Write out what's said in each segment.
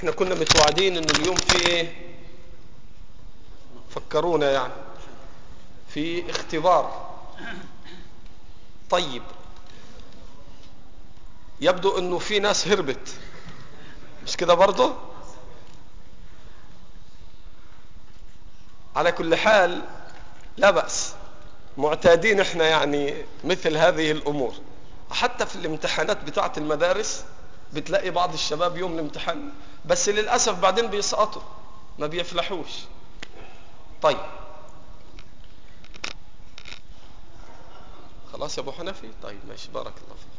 احنا كنا متوعدين انه اليوم في ايه؟ فكرونا يعني في اختبار. طيب يبدو انه في ناس هربت، مش كده برضه؟ على كل حال لا بأس، معتادين احنا يعني مثل هذه الامور. حتى في الامتحانات بتاعة المدارس بتلاقي بعض الشباب يوم الامتحان بس للأسف بعدين بيسقطوا، ما بيفلحوش. طيب خلاص يا ابو حنفي، طيب ماشي، بارك الله فيك.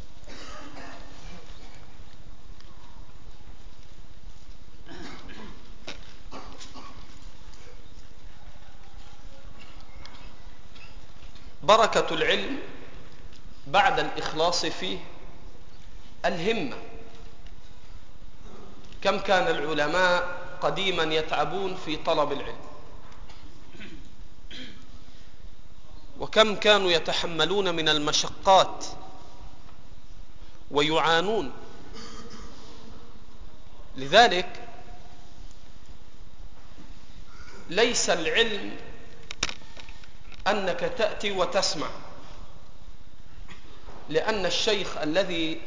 بركة العلم بعد الإخلاص فيه الهمة. كم كان العلماء قديما يتعبون في طلب العلم، وكم كانوا يتحملون من المشقات ويعانون. لذلك ليس العلم أنك تأتي وتسمع، لأن الشيخ الذي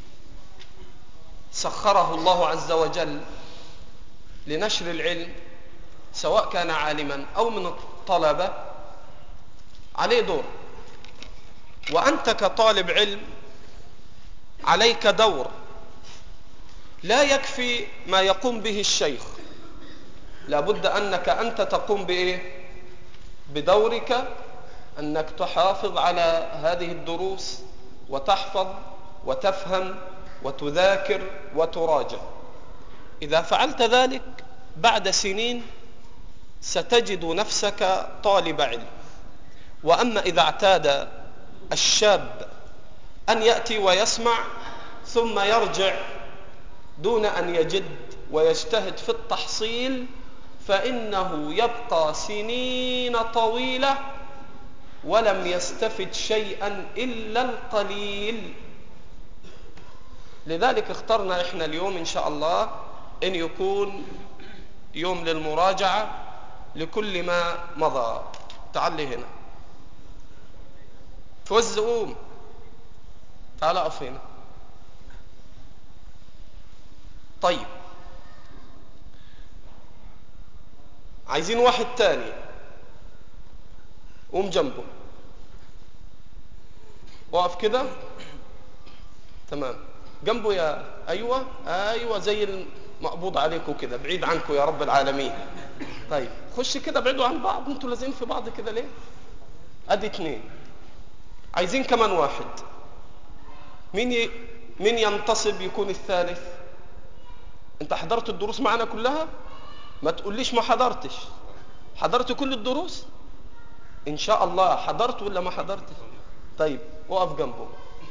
سخره الله عز وجل لنشر العلم سواء كان عالما أو من الطلبة عليه دور، وأنت كطالب علم عليك دور. لا يكفي ما يقوم به الشيخ، لابد أنك أنت تقوم بإيه؟ بدورك، أنك تحافظ على هذه الدروس وتحفظ وتفهم وتذاكر وتراجع. إذا فعلت ذلك بعد سنين ستجد نفسك طالب علم. وأما إذا اعتاد الشاب أن يأتي ويسمع ثم يرجع دون أن يجد ويجتهد في التحصيل، فإنه يبقى سنين طويلة ولم يستفد شيئا إلا القليل. لذلك اخترنا إحنا اليوم إن شاء الله أن يكون يوم للمراجعة لكل ما مضى. تعال لي هنا فوز، قوم تعال أقف هنا. طيب عايزين واحد تاني، قوم جنبه، وقف كده تمام جنبه. يا أيوة أيوة، زي المقبوض عليكم كده، بعيد عنكم يا رب العالمين. طيب خش كده، بعيدوا عن بعض، انتوا لازقين في بعض كده ليه؟ ادي اتنين، عايزين كمان واحد. مين ينتصب يكون الثالث؟ انت حضرت الدروس معنا كلها؟ ما تقوليش ما حضرتش. حضرت كل الدروس ان شاء الله؟ حضرت ولا ما حضرتش؟ طيب وقف جنبه،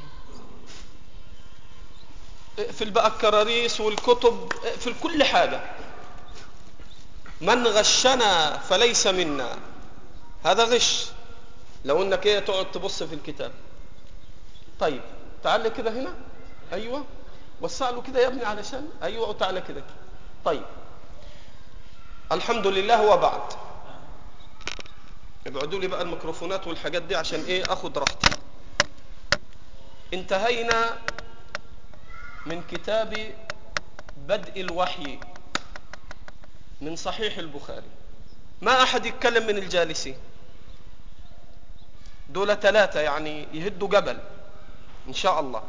اقفل بقى الكراريس والكتب، اقفل كل حاجة. من غشنا فليس منا، هذا غش لو انك ايه تقعد تبص في الكتاب. طيب تعال كده هنا، ايوه وسع له كده يا ابني علشان ايوه، وتعالى كده. طيب الحمد لله. وبعد ابعدوا لي بقى الميكروفونات والحاجات دي عشان ايه اخد راحتي. انتهينا من كتاب بدء الوحي من صحيح البخاري. ما احد يتكلم من الجالسين، دول 3 يعني يهدوا جبل ان شاء الله.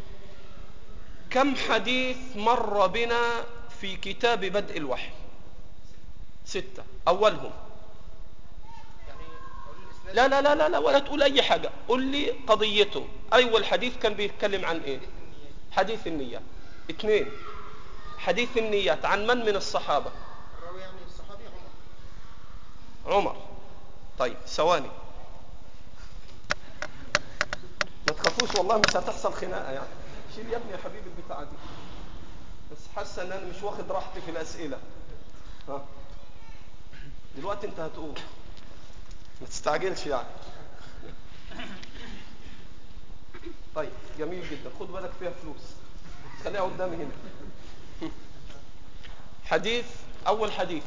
كم حديث مر بنا في كتاب بدء الوحي؟ 6. اولهم لا لا لا لا ولا تقول اي حاجة، قل لي قضيته. اول حديث كان بيتكلم عن ايه؟ حديث النيات. 2 حديث النيات عن من الصحابة؟ الراوي يعني الصحابي عمر. طيب ثواني، ما تخافوش والله مش هتحصل خناقة يعني. شيل يا ابني يا حبيبي البتاعة دي، بس حاسة ان انا مش واخد راحتي في الاسئلة. ها دلوقتي انت هتقول، ما تستعجلش يعني. طيب جميل جدا، خد بالك فيها فلوس، خليها قدامي هنا. حديث أول حديث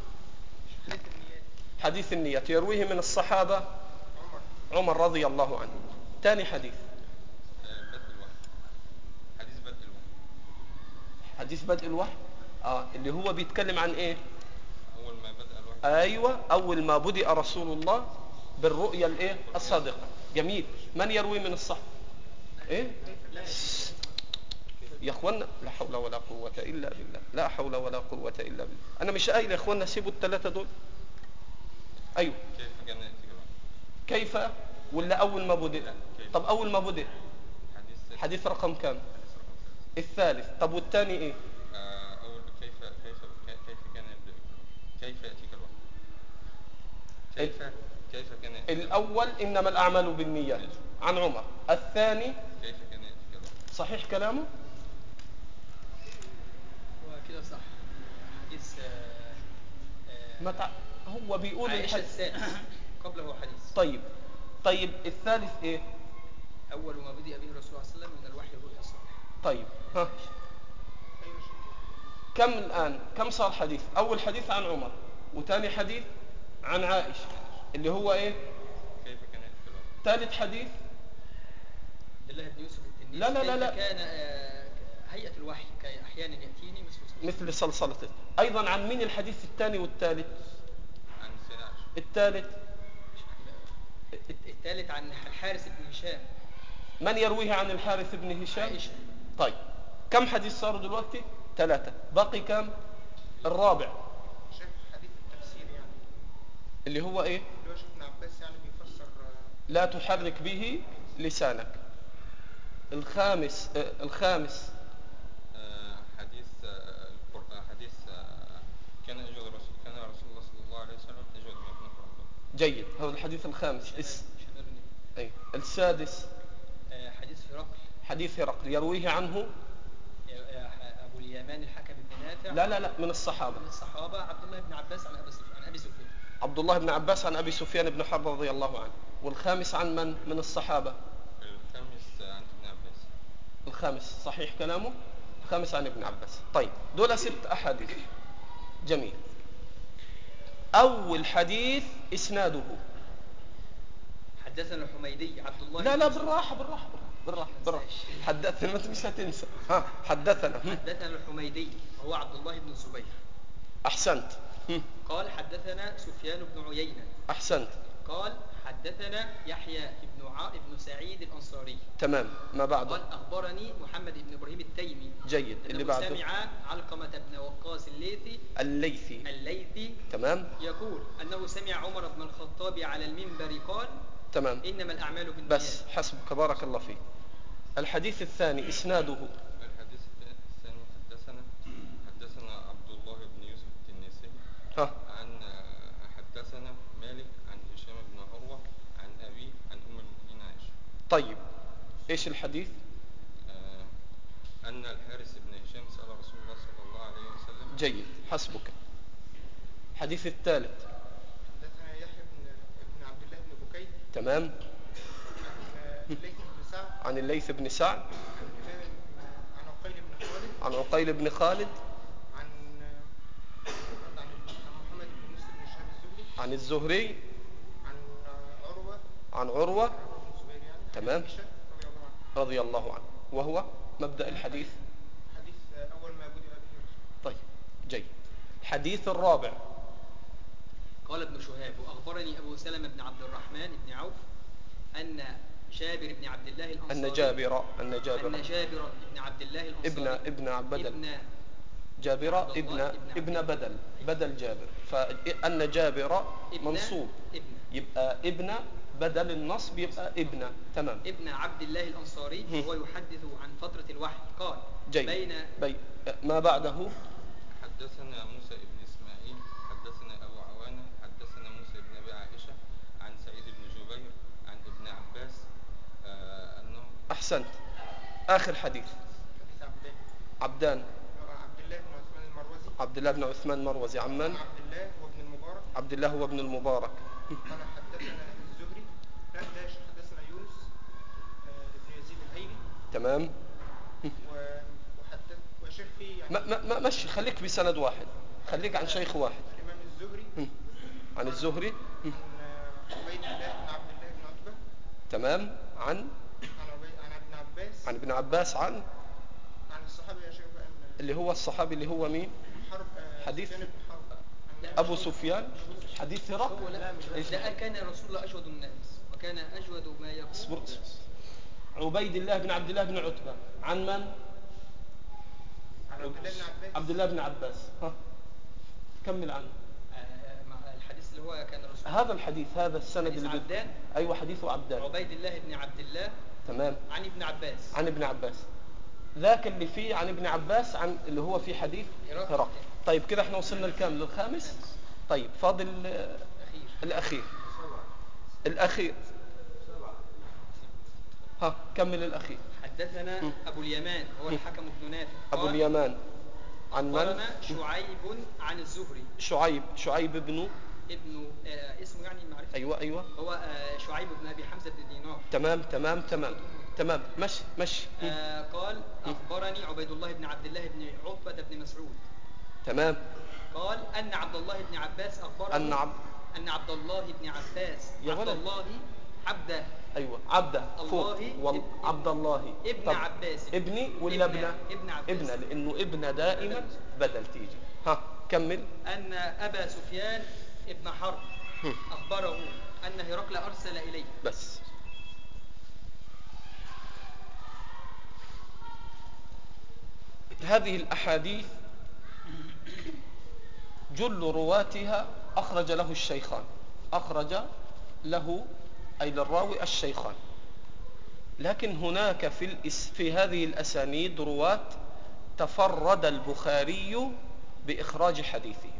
حديث النية يرويه من الصحابة عمر رضي الله عنه. ثاني حديث بدء الوحي، حديث بدء الوحي. حديث بدء الوحي اللي هو بيتكلم عن ايه؟ أول ما بدأ الوحي. ايوه، اول ما بدأ رسول الله بالرؤيا الايه الصادقة. جميل. من يروي من الصحابة؟ ايه يا اخوانا، لا حول ولا قوة الا بالله، لا حول ولا قوة الا بالله. انا مش قايل يا اخوانا سيبوا الثلاثة دول. ايوه. كيف كان يأتي الوحي؟ كيف ولا اول ما بدأ؟ طب اول ما بدأ حديث رقم كام؟ حديث رقم 3. الثالث. طب والثاني ايه؟ أول كيف كان يبدأ الوحي؟ كيف يأتيك الوحي؟ كيف كان يأتيك الوحي؟ الأول إنما الأعمال بالنيات عن عمر. الثاني كيف كان يأتيك الوحي؟ صحيح كلامه؟ هو كده صح. حديث متى هو بيقول عائشة الثاني قبله حديث. طيب الثالث ايه؟ أول ما بدأ به الرسول صلى الله عليه وسلم من الوحي الرؤيا الصالح. طيب ها كم الآن؟ كم صار حديث؟ أول حديث عن عمر، وثاني حديث عن عائشة اللي هو ايه؟ كيف كان يأتيك الوحي؟ ثالث حديث عبد الله بن يوسف التنيسي. لا كان هيئة الوحي أحيانا يأتيني مثل صلصلته. أيضا عن مين الحديث الثاني والثالث؟ عن السيدة عائشة. الثالث عن الحارث بن هشام. من يرويه عن الحارث بن هشام؟ عائشة. طيب كم حديث صاروا دلوقتي؟ 3. باقي كم؟ الرابع شيخ حديث التفسير يعني اللي هو ايه؟ اللي هو شيخ ابن عباس يعني بيفسر لا تحرك به لسانك. الخامس حديث حديث كان رسول الله صلى الله عليه وسلم يجود ما يكون في رمضان. جيد، هذا الحديث الخامس. شمال النبي. أي. السادس حديث هرقل يرويه عنه أبو اليمان الحكم بن نافع. لا من الصحابة. عبد الله بن عباس عن أبي سفيان. عبد الله بن عباس عن أبي سفيان بن حرب رضي الله عنه. والخامس عن من الصحابة؟ الخامس عن ابن عباس. الخامس صحيح كلامه. الخامس عن ابن عباس. طيب دول 6 أحاديث. جميل. أول حديث إسناده حدثنا الحميدي عبد الله. لا بالراحة حدثنا، ما مش هتنسى. حدثنا الحميدي هو عبد الله بن الزبير. أحسنت. قال حدثنا سفيان بن عيينة. أحسنت. قال حدثنا يحيى بن سعيد الأنصاري. تمام. ما بعده؟ قال أخبرني محمد بن إبراهيم التيمي. جيد. اللي بعده؟ سمع علقمة بن وقاص الليثي. تمام. يقول أنه سمع عمر بن الخطاب على المنبر قال تمام. إنما الأعمال بالنيات. بس حسبك، بارك الله فيك. الحديث الثاني إسناده. الحديث الثاني حدثنا عبد الله بن يوسف التنيسي حدثنا مالك عن هشام بن عروة عن أبيه عن أم المؤمنين عائشة. طيب إيش الحديث؟ أن الحارث بن هشام سأل رسول الله صلى الله عليه وسلم. جيد، حسبك. الحديث الثالث حدثنا يحيى بن عبد الله بن بكير. تمام. عن الليث بن سعد. عن عقيل بن خالد. عن محمد بن مسلم بن شهاب الزهري. عن الزهري. عن عروة بن الزبير يعني. تمام. رضي الله عنه. وهو مبدأ الحديث حديث أول ما بدأ به الرسول. طيب جيد. الحديث الرابع. قال ابن شهاب وأخبرني أبو سلمة بن عبد الرحمن بن عوف أن جابر بن عبد الله الأنصاري. أن جابر بن عبد الله الأنصاري. ابن بدل جابر، فأن جابر منصوب يبقى ابن بدل النصب يبقى ابن. تمام. ابن عبد الله الأنصاري وهو يحدث عن فترة الوحي. قال بين ما بعده. حدثنا موسى بن إسماعيل حدثنا أبو عوانة حدثنا موسى بن أبي عائشة عن سعيد بن جبير عن ابن عباس أنه. أحسنت. آخر حديث عبدان. عبد الله بن عثمان المروزي. عمان عبد الله هو ابن المبارك. قال حدثنا الزهري. حدثنا يونس ابن يزيد الأيلي. تمام. وشيخ في يعني ما مشي، خليك بسند واحد، خليك عن شيخ واحد. الإمام الزهري عن الزهري عن عبيد الله بن عبد الله بن عتبة. تمام. عن ابن عباس. عن ابن عباس. عن الصحابي يا شيخ بقى اللي هو الصحابي اللي هو مين؟ حرب حديث سفيان بن حرب. أبو سفيان. حديث هرقل. لا كان رسول الله أجود الناس وكان أجود ما يكون. اصبر. عبيد الله بن عبد الله بن عتبة. عن من؟ عن عبد الله بن عباس. عبد الله بن عباس. ها كمل عنه. الحديث اللي هو كان رسول هذا الحديث، هذا السند حديث اللي عبدان. أيوة حديث عبدان. عبيد الله بن عبد الله. تمام. عن ابن عباس. عن ابن عباس. ذاك اللي فيه عن ابن عباس، عن اللي هو في حديث هرقل. طيب كده احنا وصلنا الكام؟ للخامس. طيب فاضل الأخير. ها كمل الأخير. حدثنا أبو اليمان هو الحكم بن نافع. أبو اليمان. عن من؟ شعيب عن الزهري. شعيب ابن اسمه يعني معرفة. أيوة. هو شعيب بن أبي حمزة بن دينار. تمام. مشي. قال أخبرني عبيد الله بن عبد الله بن عتبة بن مسعود. تمام. قال أن عبد الله بن عباس أخبره أن عبد الله بن عباس عبده. أيوة عبده فوق. عبد الله ابن عباس. ابني ولا ابنه؟ ابن لأنه ابن دائما بدل تيجي. ها كمل. أن أبا سفيان ابن حرب أخبره أن هرقل أرسل إليه. بس هذه الأحاديث جل رواتها أخرج له الشيخان. أخرج له أي للراوي الشيخان. لكن هناك في هذه الأسانيد رواة تفرد البخاري بإخراج حديثهم.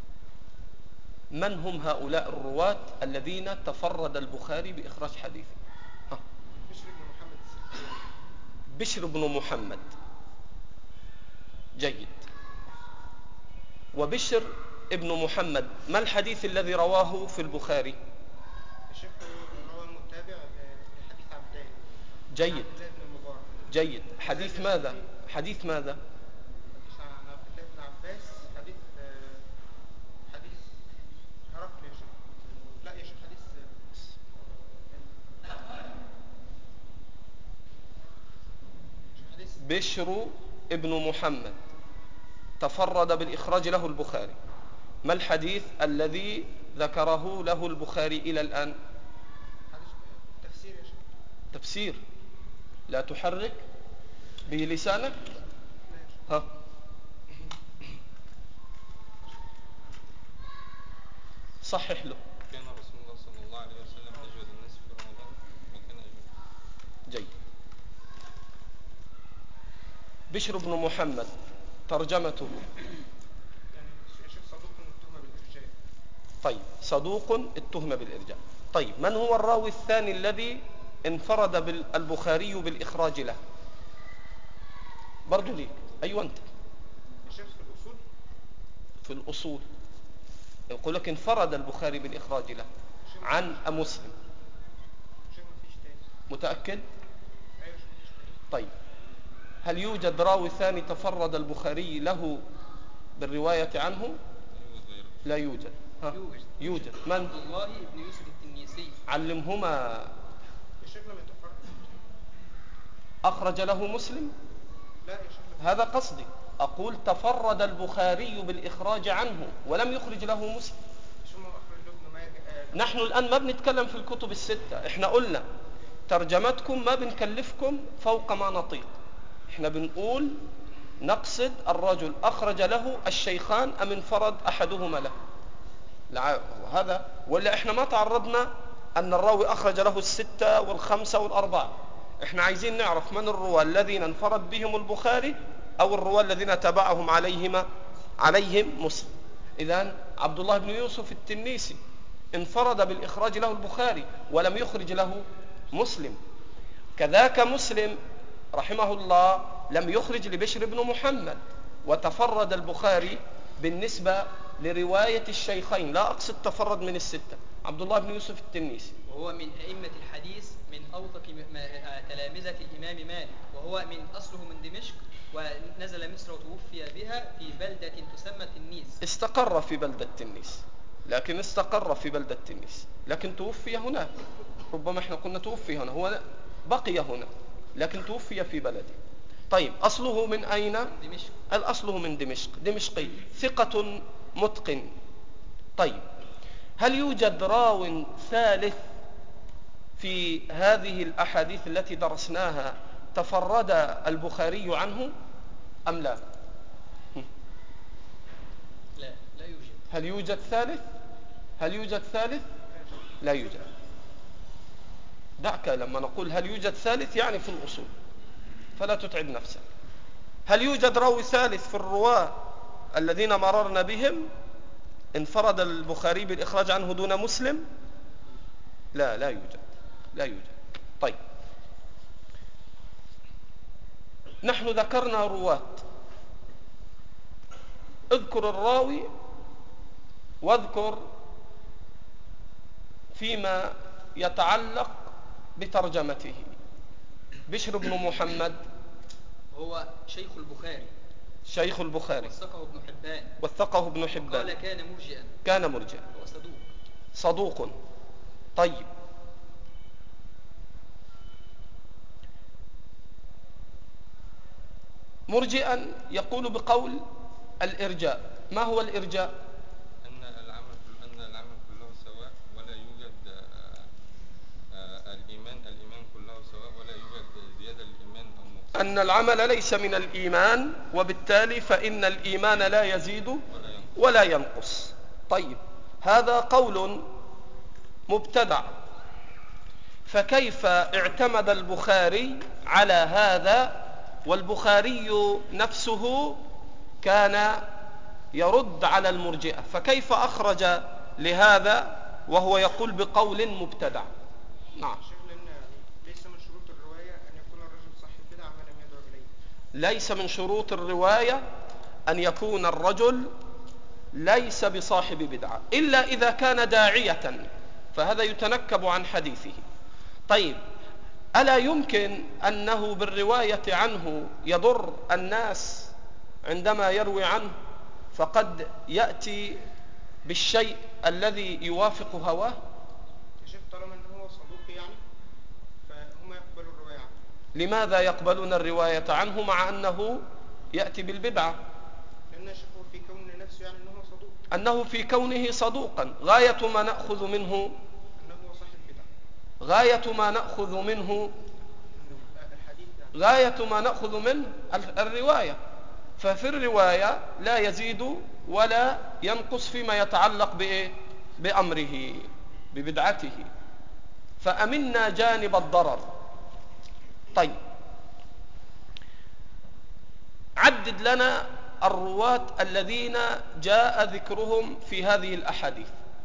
من هم هؤلاء الرواة الذين تفرد البخاري بإخراج حديثهم؟ بشر بن محمد. جيد. وبشر ابن محمد ما الحديث الذي رواه في البخاري؟ رواه متابع لحديث عبدان. جيد. حديث ماذا؟ حديث عن عبد الله بن عباس. حديث هرقل يا شيخ. لا يا شيخ حديث بشر ابن محمد تفرد بالإخراج له البخاري. ما الحديث الذي ذكره له البخاري إلى الآن؟ تفسير يا شيخ. تفسير. لا تحرك به لسانك. ها صحح له. كان رسول الله صلى الله عليه وسلم أجود الناس في رمضان وكان أجود. جيد. بشر بن محمد ترجمته يعني الشيخ صدوق اتهم بالإرجاء. طيب صدوق اتهم بالإرجاء. طيب من هو الراوي الثاني الذي انفرد البخاري بالإخراج له؟ برضو ليك. أيوة أنت. الشيخ في الأصول يقول لك انفرد البخاري بالإخراج له عن مسلم. متأكد؟ طيب هل يوجد راوي ثاني تفرد البخاري له بالرواية عنه؟ لا يوجد. يوجد. من؟ عبد الله بن يوسف التنيسي. علمهما. أخرج له مسلم؟ لا يا شيخ. هذا قصدي. أقول تفرد البخاري بالإخراج عنه ولم يخرج له مسلم. نحن الآن ما بنتكلم في الكتب الستة. احنا قلنا ترجمتكم ما بنكلفكم فوق ما نطيق. احنا بنقول نقصد الرجل أخرج له الشيخان أم انفرد أحدهما له. هذا ولا احنا ما تعرضنا أن الراوي أخرج له الستة والخمسة والأربعة. احنا عايزين نعرف من الرواة الذين انفرد بهم البخاري أو الرواة الذين تبعهم عليهم مسلم. إذن عبد الله بن يوسف التنيسي انفرد بالإخراج له البخاري ولم يخرج له مسلم. كذاك مسلم رحمه الله لم يخرج لبشر بن محمد. وتفرد البخاري بالنسبة لرواية الشيخين، لا أقصد تفرد من الستة، عبد الله بن يوسف التنيسي، وهو من أئمة الحديث من أوثق تلامذة بمنزلة الإمام مالك، وهو أصله من دمشق، ونزل مصر وتوفي بها في بلدة تسمى تنيس. استقر في بلدة تنيس، لكن توفي هناك. ربما احنا قلنا توفي هنا، هو بقي هنا لكن توفي في بلده. طيب أصله من أين؟ دمشق. الأصله من دمشق، دمشقي، ثقة متقن. طيب هل يوجد راو ثالث في هذه الأحاديث التي درسناها تفرد البخاري عنه أم لا؟ لا يوجد. هل يوجد ثالث؟ لا يوجد. دعك لما نقول هل يوجد ثالث يعني في الأصول، فلا تتعب نفسك. هل يوجد راوي ثالث في الرواة الذين مررنا بهم انفرد البخاري بالإخراج عنه دون مسلم؟ لا يوجد. طيب نحن ذكرنا رواة، اذكر الراوي واذكر فيما يتعلق بترجمته. بشر بن محمد هو شيخ البخاري، وثقه ابن حبان قال كان مرجئا. هو صدوق. طيب مرجئا يقول بقول الإرجاء. ما هو الإرجاء؟ أن العمل كله سواء ولا يوجد الإيمان كله سواء ولا يوجد زيادة الإيمان أو نقص. أن العمل ليس من الإيمان، وبالتالي فإن الإيمان لا يزيد ولا ينقص. طيب هذا قول مبتدع، فكيف اعتمد البخاري على هذا والبخاري نفسه كان يرد على المرجئة؟ فكيف أخرج لهذا وهو يقول بقول مبتدع؟ نعم. ليس من شروط الرواية أن يكون الرجل صاحب بدعة ما لم يدعو إليه. ليس من شروط الرواية أن يكون الرجل ليس بصاحب بدعة إلا إذا كان داعية، فهذا يتنكب عن حديثه. طيب ألا يمكن أنه بالرواية عنه يضر الناس عندما يروي عنه، فقد يأتي بالشيء الذي يوافق هواه؟ يا شيخ طالما أنه هو صدوق يعني فهم يقبلوا الرواية عنه. لماذا يقبلون الرواية عنه مع أنه يأتي بالبدعة؟ لأن الشيخ في كون نفسه يعني أنه صدوق، أنه في كونه صدوقا غاية ما نأخذ منه أنه صاحب بدعة، غاية ما نأخذ منه الحديث يعني. غاية ما نأخذ منه الرواية. ففي الرواية لا يزيد ولا ينقص فيما يتعلق بأمره ببدعته، فأمنا جانب الضرر. طيب عدد لنا الرواة الذين جاء ذكرهم في هذه الأحاديث،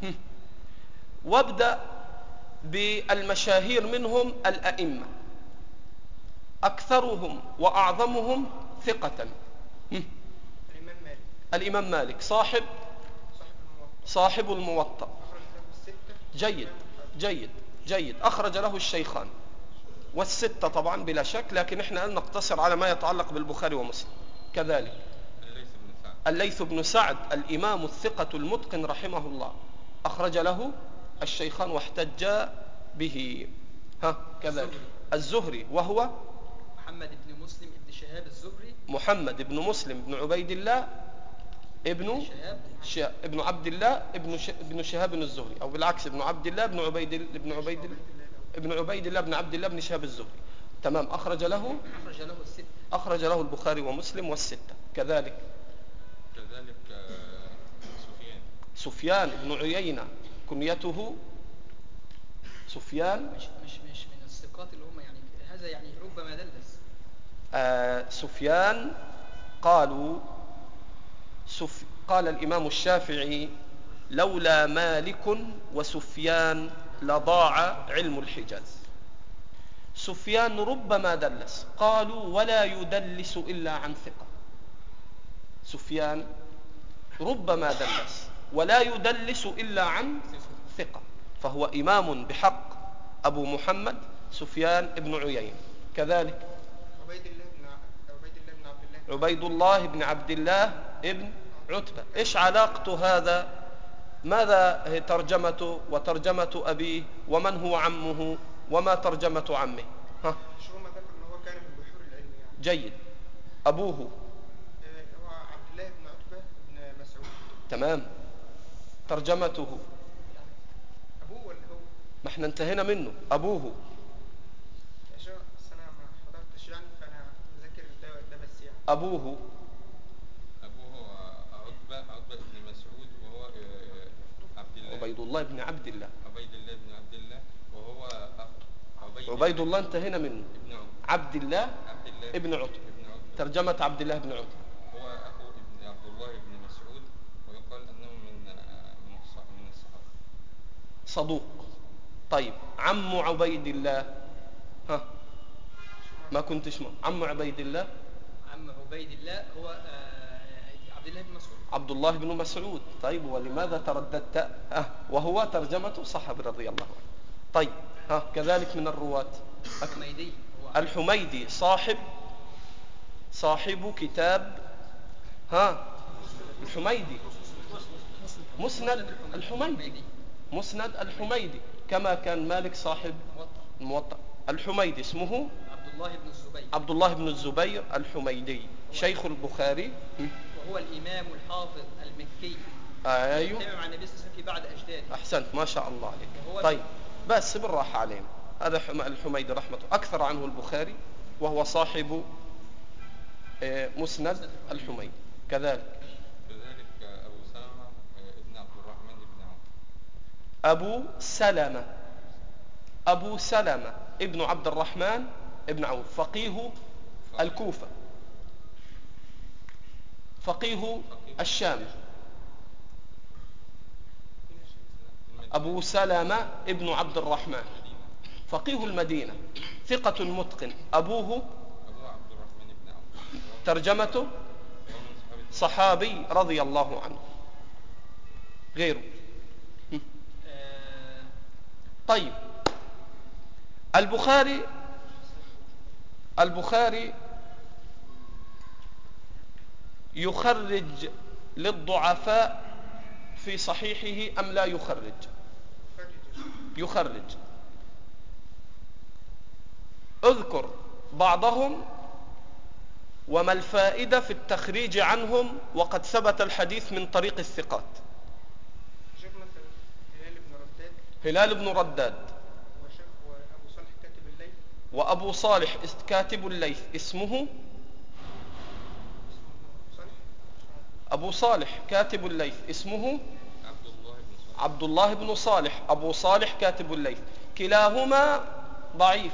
وابدأ بالمشاهير منهم الأئمة، أكثرهم وأعظمهم ثقة. الإمام مالك صاحب الموطأ. جيد. أخرج له الشيخان والستة طبعا بلا شك، لكن احنا نقتصر على ما يتعلق بالبخاري ومسلم. كذلك الليث بن سعد الإمام الثقة المتقن رحمه الله أخرج له الشيخان واحتج به. كذلك الزهري وهو محمد بن مسلم بن شهاب الزهري، محمد بن مسلم بن عبيد الله ابن عبد الله ابن شهاب الزهري، أو بالعكس ابن عبد الله ابن عبيد الله بن عبد الله بن شهاب الزهري. تمام. أخرج له البخاري ومسلم والستة. كذلك سفيان بن عيينة كنيته سفيان، مش من الثقات اللي هم يعني هذا يعني ربما دلس. سفيان قال الإمام الشافعي لولا مالك وسفيان لضاع علم الحجاز. سفيان ربما دلس، قالوا ولا يدلس إلا عن ثقة. سفيان ربما دلس ولا يدلس إلا عن ثقة، فهو إمام بحق أبو محمد سفيان بن عيينة. كذلك عبيد الله بن عبد الله. عبيد الله بن عبد الله ابن عتبة. إيش علاقة هذا؟ ماذا هي ترجمته وترجمة أبيه ومن هو عمه وما ترجمة عمه؟ ها؟ شو ما ذكر إن هو كان من بحور العلم يعني. جيد. أبوه هو عبد الله بن عتبة بن مسعود. تمام. ترجمته يعني أبوه ولا هو؟ ما احنا انتهينا منه. أبوه يا شيخ بس أنا ما حضرتش يعني، فأنا مذاكر ده بس يعني. أبوه عتبة بن مسعود وهو عبيد الله بن عبد الله. عبيد الله بن عبد الله وهو أخ عبيد الله انتهينا منه. ابن عبد الله ابن عتبة. ابن عتبة. ترجمة عبد الله بن عتبة. هو أخو ابن عبد الله بن مسعود، ويقال أنه من الصحابة. صدوق. طيب عم عبيد الله، ها؟ ما كنتش عم عبيد الله. عم عبيد الله هو عبد الله بن مسعود. عبد الله بن مسعود. طيب ولماذا ترددت؟ وهو ترجمة صحابي رضي الله عنه. طيب كذلك من الرواة الحميدي. الحميدي صاحب كتاب الحميدي مسند الحميدي كما كان مالك صاحب الموطأ. الحميدي اسمه عبد الله بن الزبير الحميدي شيخ البخاري، وهو الإمام الحافظ المكي. أيوه. يتبع عن النبي صلى الله عليه وسلم في بعد أجداده. أحسنت ما شاء الله عليك. طيب بس بالراحة عليهم. هذا الحميدي رحمته أكثر عنه البخاري، وهو صاحب مسند الحميدي. كذلك أبو سلمة ابن عبد الرحمن ابن عوف، فقيه الكوفة، فقيه الشام. أبو سلمة ابن عبد الرحمن فقيه المدينة، ثقة متقن. أبوه عبد الرحمن بن عوف. ترجمته صحابي رضي الله عنه. غيره. طيب البخاري يخرج للضعفاء في صحيحه أم لا يخرج؟ يخرج. اذكر بعضهم وما الفائدة في التخريج عنهم وقد ثبت الحديث من طريق الثقات. شيخ مثلا هلال بن رداد وأبو صالح كاتب الليث اسمه أبو صالح كاتب الليث اسمه عبد الله بن صالح. أبو صالح كاتب الليث كلاهما ضعيف.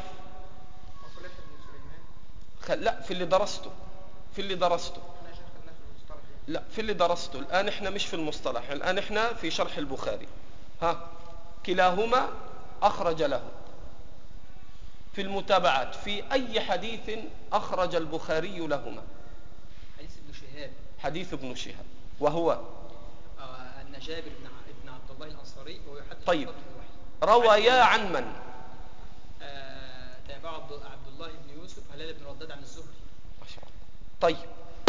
لا في اللي درسته لا في اللي درسته. الآن احنا مش في المصطلح، الآن احنا في شرح البخاري. كلاهما أخرج له في المتابعات. في أي حديث أخرج البخاري لهما؟ حديث ابن شهاب وهو أن جابر بن عبد الله الأنصاري وهو يحدث. طيب روايا عن من؟ تابع عبد الله بن يوسف هلال بن رداد عن الزهري. ما شاء الله. طيب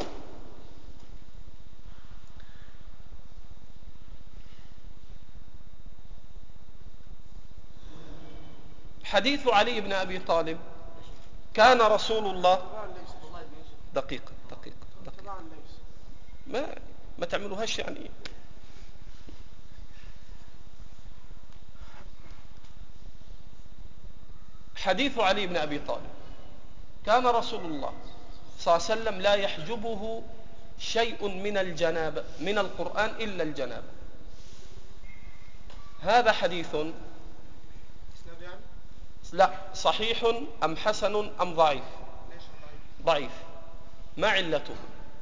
حديث علي بن أبي طالب كان رسول الله دقيقة ما تعملوهاش يعني. حديث علي بن أبي طالب كان رسول الله صلى الله عليه وسلم لا يحجبه شيء من الجنابة من القرآن إلا الجنابة. هذا حديث لا صحيح أم حسن أم ضعيف؟ ضعيف. ما علته؟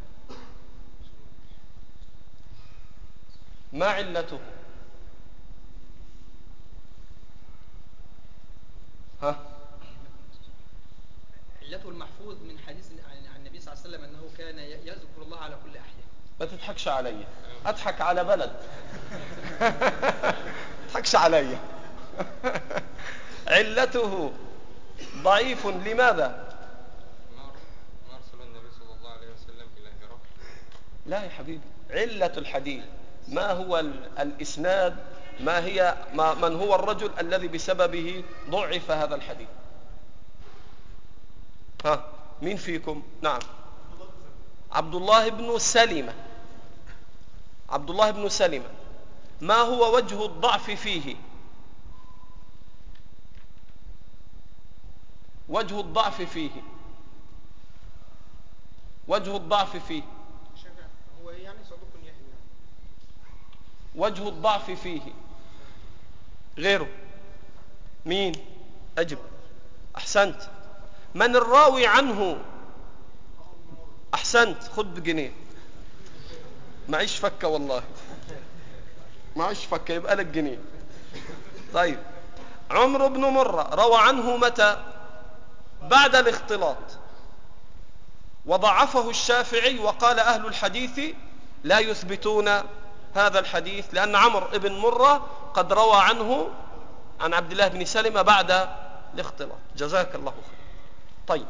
علته المحفوظ من حديث عن النبي صلى الله عليه وسلم أنه كان يذكر الله على كل أحيان. ما تضحكش علي، أضحك على بلد. تضحكش علي. علته ضعيف لماذا؟ ما أرسل النبي صلى الله عليه وسلم إلى هرقل. لا يا حبيبي، علة الحديث ما هو الإسناد، من هو الرجل الذي بسببه ضعف هذا الحديث؟ ها، مين فيكم؟ نعم، عبد الله بن سلمة. عبد الله بن سلمة، ما هو وجه الضعف فيه؟ وجه الضعف فيه، وجه الضعف فيه، هو يعني صدوق يهم يعني. وجه الضعف فيه غيره مين؟ أجب. أحسنت. من الراوي عنه؟ أحسنت، خد بجنيه. معيش فكة والله، معيش فكة، يبقى لك جنيه. طيب، عمرو بن مرة روى عنه متى؟ بعد الاختلاط، وضعفه الشافعي وقال أهل الحديث لا يثبتون هذا الحديث، لأن عمرو بن مرة قد روى عنه عن عبد الله بن سلمة بعد الاختلاط. جزاك الله خير. طيب،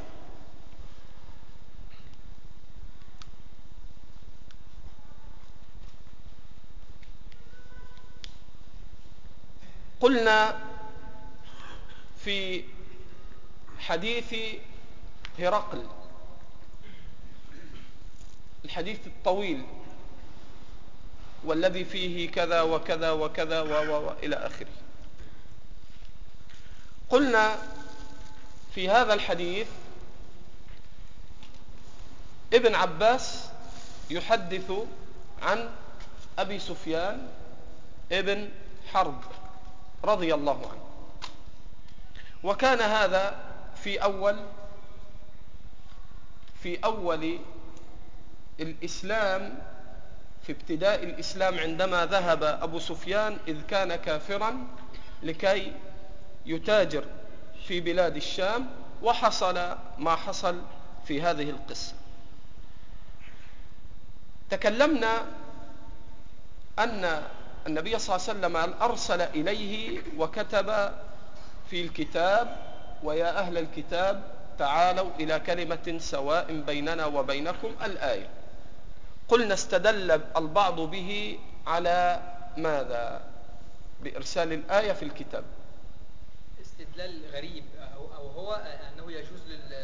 قلنا في حديث هرقل، الحديث الطويل والذي فيه كذا وكذا وكذا وإلى آخره، قلنا في هذا الحديث ابن عباس يحدث عن أبي سفيان ابن حرب رضي الله عنه، وكان هذا في أول الإسلام، في ابتداء الإسلام، عندما ذهب أبو سفيان إذ كان كافرا لكي يتاجر في بلاد الشام، وحصل ما حصل في هذه القصة. تكلمنا أن النبي صلى الله عليه وسلم أرسل إليه وكتب في الكتاب: ويا أهل الكتاب تعالوا إلى كلمة سواء بيننا وبينكم، الآية. قلنا استدل البعض به على ماذا؟ بإرسال الآية في الكتاب. استدلال غريب، أو هو أنه يجوز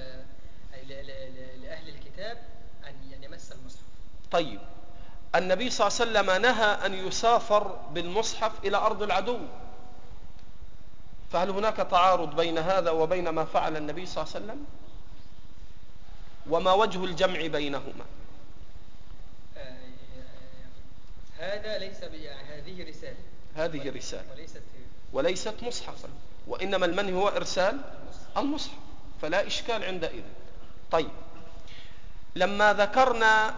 لأهل الكتاب أن يمس المصحف. طيب، النبي صلى الله عليه وسلم نهى أن يسافر بالمصحف إلى أرض العدو، فهل هناك تعارض بين هذا وبين ما فعل النبي صلى الله عليه وسلم؟ وما وجه الجمع بينهما؟ هذا ليس هذه رسالة، هذه رسالة وليست مصحفا، وإنما المنهي هو إرسال المصحف، فلا إشكال عندئذ. طيب، لما ذكرنا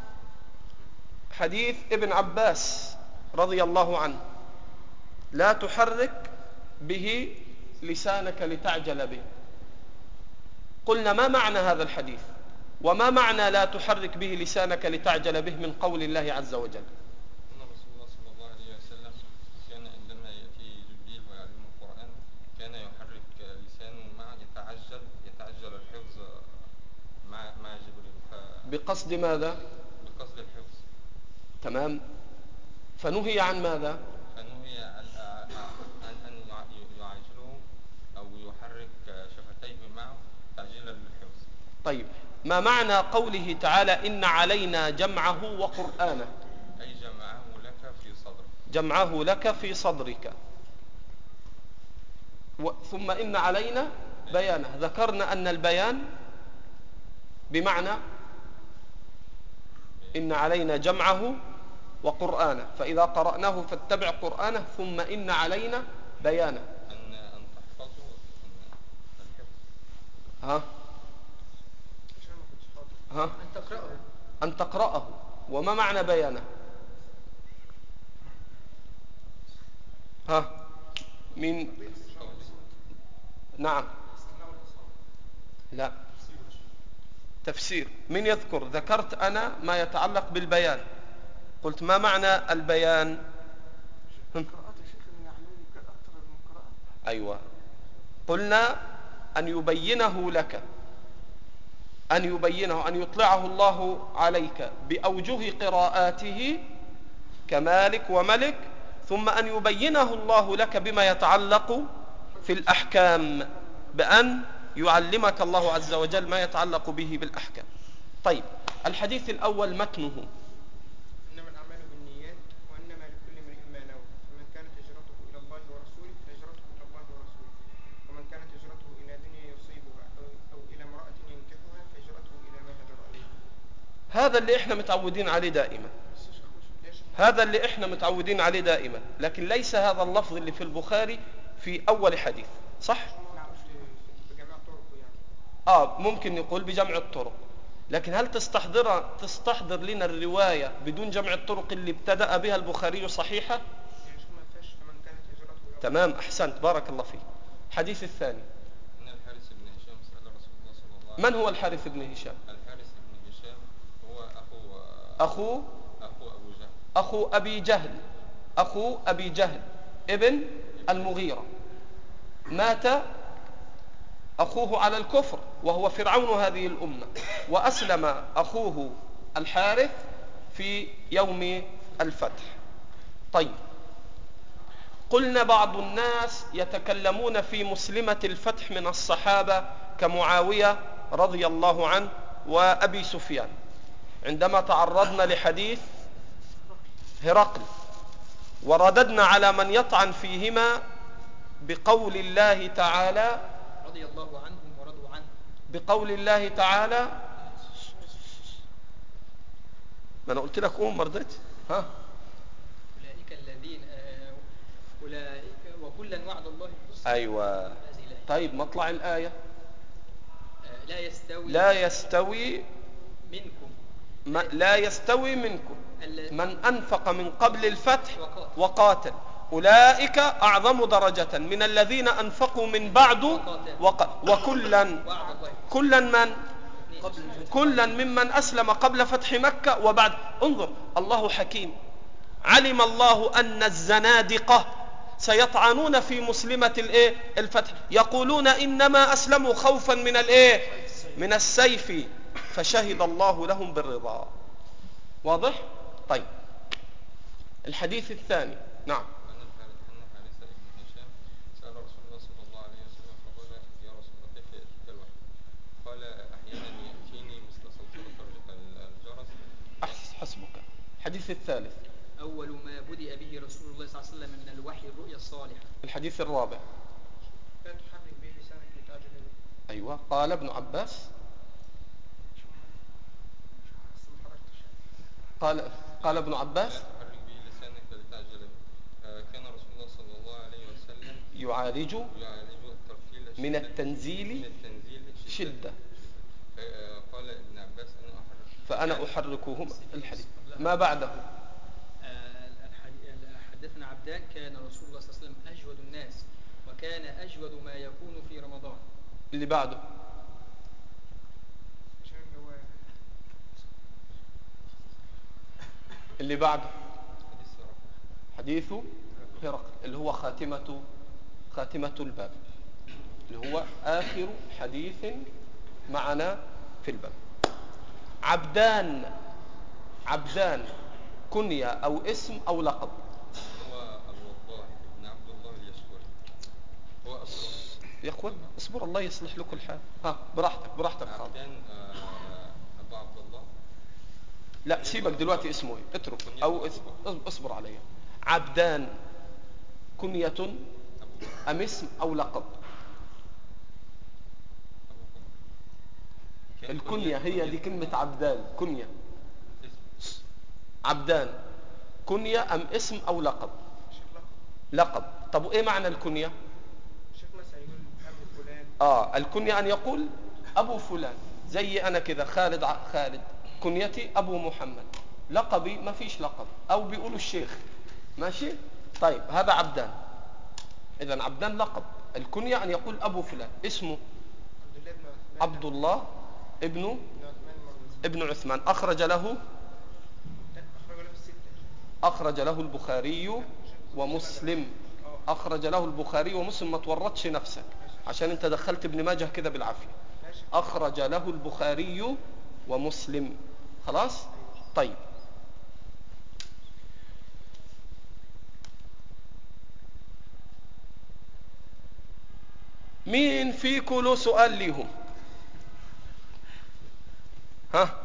حديث ابن عباس رضي الله عنه: لا تحرك به لسانك لتعجل به، قلنا ما معنى هذا الحديث؟ وما معنى لا تحرك به لسانك لتعجل به من قول الله عز وجل؟ أن رسول الله صلى الله عليه وسلم كان عندما يأتي جبريل ويعلمه القرآن كان يحرك لسانه يتعجل الحفظ مع جبريل. بقصد ماذا؟ بقصد الحفظ. تمام. فنهي عن ماذا؟ فنهي عن أن يعجله أو يحرك شفتيه معه تعجيلا للحفظ. طيب، ما معنى قوله تعالى: إن علينا جمعه وقرآنه؟ أي جمعه لك في صدرك. جمعه لك في صدرك. ثم إن علينا بيانه. ذكرنا أن البيان بمعنى إن علينا جمعه وقرآنه، فإذا قرأناه فاتبع قرآنه، ثم إن علينا بيانه. أن تحفظه الحفظ. ها؟ أن تقرأه. وما معنى بيانه؟ ها؟ من؟ نعم. لا، تفسير. من يذكر؟ ذكرت أنا ما يتعلق بالبيان، قلت ما معنى البيان؟ أيوة، قلنا أن يبينه لك، أن يطلعه الله عليك بأوجه قراءاته كمالك وملك، ثم أن يبينه الله لك بما يتعلق في الأحكام، بأن يعلمك الله عز وجل ما يتعلق به بالأحكام. طيب، الحديث الأول متنه: إنما الأعمال بالنيات وإنما لكل امرئ ما نوى، فمن كانت هجرته إلى الله ورسوله فهجرته إلى الله ورسوله، ومن كانت هجرته إلى دنيا يصيبها أو إلى امرأة ينكحها فهجرته إلى ما هاجر إليه. هذا اللي احنا متعودين عليه دائما، هذا اللي احنا متعودين عليه دائما، لكن ليس هذا اللفظ اللي في البخاري في أول حديث، صح؟ بجميع طرقه يعني. ممكن نقول بجمع الطرق، لكن هل تستحضر لنا الرواية بدون جمع الطرق اللي ابتدأ بها البخاري صحيحة؟ يعني شو ما فيش فمن كانت هجرته إلى الله. تمام، أحسنت، بارك الله فيك. الحديث الثاني: أن الحارث بن هشام سأل رسول الله صلى الله عليه وسلم. من هو الحارث بن هشام؟ الحارث بن هشام هو أخو أبو جهل، أخو أبي جهل ابن المغيرة. مات أخوه على الكفر وهو فرعون هذه الأمة، وأسلم أخوه الحارث في يوم الفتح. طيب، قلنا بعض الناس يتكلمون في مسلمة الفتح من الصحابة كمعاوية رضي الله عنه وأبي سفيان، عندما تعرضنا لحديث هرقل ورددنا على من يطعن فيهما بقول الله تعالى رضي الله عنهم ورضوا عنه، بقول الله تعالى، ما أنا قلت لك قوم مرضيت. أولئك الذين أولئك وكلا وعد الله الحسنى. أيوة. طيب، مطلع الآية: لا يستوي منكم من أنفق من قبل الفتح وقاتل، أولئك أعظم درجة من الذين أنفقوا من بعد كلا ممن أسلم قبل فتح مكة وبعد. انظر، الله حكيم، علم الله أن الزنادقة سيطعنون في مسلمة الفتح، يقولون إنما أسلموا خوفا من السيف، فشهد الله لهم بالرضا. واضح؟ طيب، الحديث الثاني. نعم. أن الحارث بن هشام سأل رسول الله صلى الله عليه وسلم فقال: يا رسول الله كيف يأتيك الوحي؟ قال: أحيانا يأتيني مثل صلصلة الجرس. حسبك. الحديث الثالث: أول ما بدأ به رسول الله صلى الله عليه وسلم من الوحي الرؤيا الصالحة. الحديث الرابع: لا تحرك به لسانك لتعجل به. أيوة. قال ابن عباس قال ابن عباس: لا تحرك به لسانك لتعجل به. كان رسول الله صلى الله عليه وسلم يعالج الترتيل من التنزيل شدة. قال ابن عباس: فأنا أحركهم. الحديث ما بعده: حدثنا عبدان: كان رسول الله صلى الله عليه وسلم أجود الناس، وكان أجود ما يكون في رمضان. اللي بعده: اللي بعده حديث هرقل، اللي هو خاتمة الباب، اللي هو آخر حديث معنا في الباب. عبدان كنية أو اسم أو لقب؟ هو الوضاح ابن عبد الله اليشكري. هو يا أخوان اصبر، الله يصلح لكم الحال. براحتك. عبدان أبو عبد الله. لا، سيبك دلوقتي اسمه اترك، أو اصبر عليه. عبدان كنية أم اسم أو لقب؟ الكنية هي دي كلمة عبدان، كنية. عبدان كنية أم اسم أو لقب؟ لقب. طب وإيه معنى الكنية؟ شيخ مثلا يقول أبو فلان. الكنية أن يقول أبو فلان، زي أنا كذا خالد كنيتي أبو محمد، لقبي ما فيش لقب، أو بيقولوا الشيخ. ماشي. طيب، هذا عبدان. إذن عبدان لقب، الكنية أن يقول أبو فلان، اسمه عبد الله ابن عثمان. أخرج له البخاري ومسلم. ما تورطش نفسك. عشان انت دخلت ابن ماجه كده بالعافية. أخرج له البخاري ومسلم. خلاص؟ طيب، مين فيكم له سؤال ليهم؟ ها؟